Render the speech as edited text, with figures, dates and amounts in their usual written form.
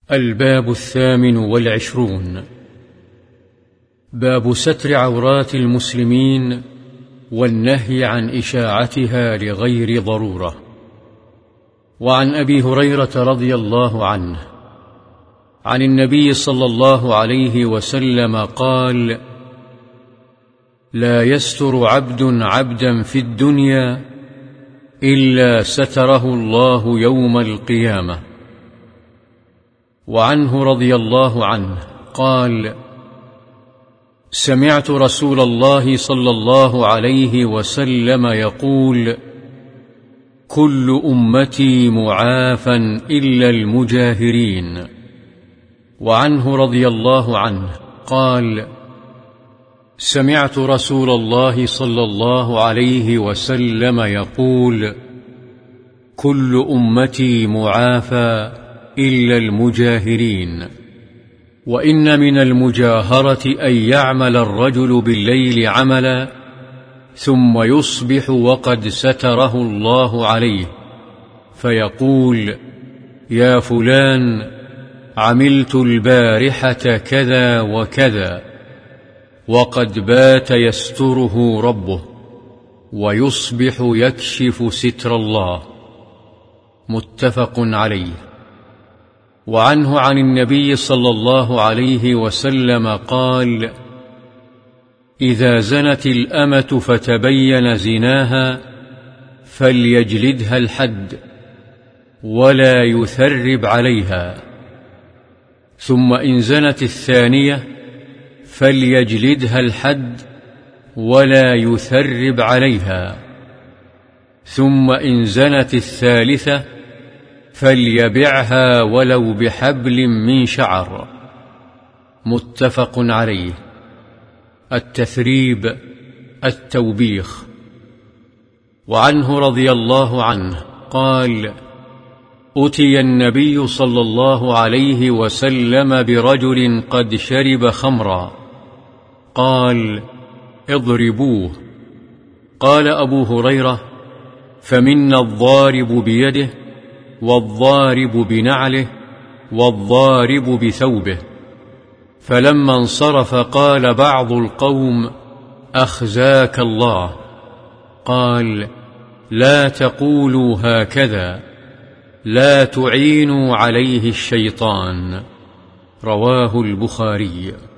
الباب 28. باب ستر عورات المسلمين والنهي عن إشاعتها لغير ضرورة. وعن أبي هريرة رضي الله عنه عن النبي صلى الله عليه وسلم قال: لا يستر عبد عبدا في الدنيا إلا ستره الله يوم القيامة. وعنه رضي الله عنه قال: سمعت رسول الله صلى الله عليه وسلم يقول: كل أمتي معافى إلا المجاهرين. وعنه رضي الله عنه قال: سمعت رسول الله صلى الله عليه وسلم يقول: كل أمتي معافى إلا المجاهرين. وإن من المجاهرة أن يعمل الرجل بالليل عملا ثم يصبح وقد ستره الله عليه فيقول: يا فلان، عملت البارحة كذا وكذا، وقد بات يستره ربه، ويصبح يكشف ستر الله. متفق عليه. وعنه عن النبي صلى الله عليه وسلم قال: إذا زنت الأمة فتبين زناها فليجلدها الحد ولا يثرب عليها، ثم إن زنت الثانية فليجلدها الحد ولا يثرب عليها، ثم إن زنت الثالثة فليبعها ولو بحبل من شعر. متفق عليه. التثريب التوبيخ. وعنه رضي الله عنه قال: أتي النبي صلى الله عليه وسلم برجل قد شرب خمرا، قال: اضربوه. قال أبو هريرة: فمنا الضارب بيده، والضارب بنعله، والضارب بثوبه. فلما انصرف قال بعض القوم: أخزاك الله. قال: لا تقولوا هكذا، لا تعينوا عليه الشيطان. رواه البخاري.